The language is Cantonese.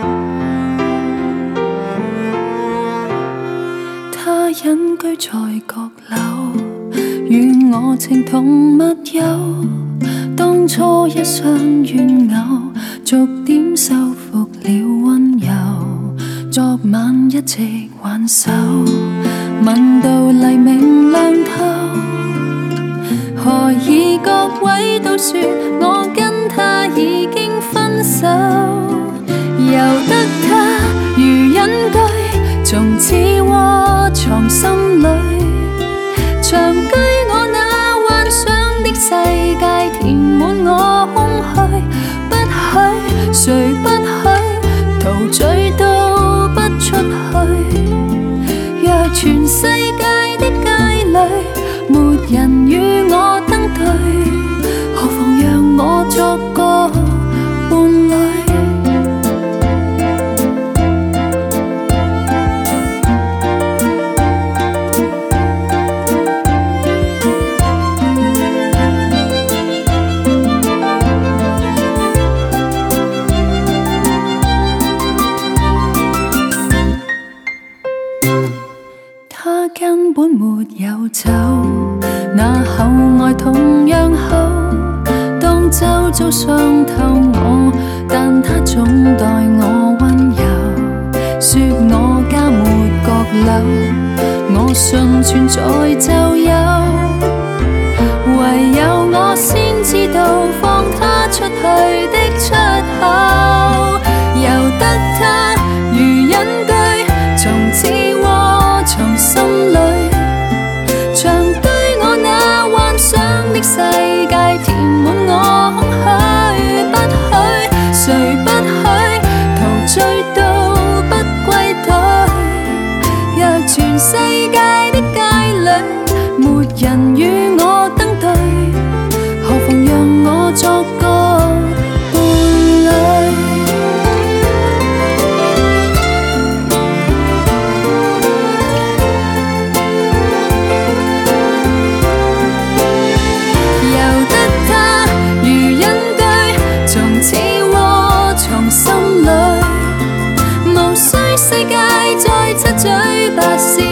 他隐居在閣樓，與我情同密友。當初一雙怨偶，逐點修復了溫柔。昨晚一直挽手，問到黎明亮透。何以各位都說我跟他已經分手？由得他如隱居，從此窩藏心裏，長居我那幻想的世界，填滿我空虛。不許，誰不許，陶醉到不出去。若全世界的街裏，沒人與我登對，何妨讓我作個伴侶。他根本沒有走，那厚愛同樣厚。當周遭傷透我，但他總待我溫柔。說我家沒閣樓，我信存在就有。唯有我先知道放他出去的出口。由得他如隱居，從此窩藏心裏，長居我那幻想的世界，填滿我空虛。不許，誰不許，陶醉到不歸隊。若全世界的街裏，沒人與我登對，何妨讓我作個伴侶。世界再七嘴八舌。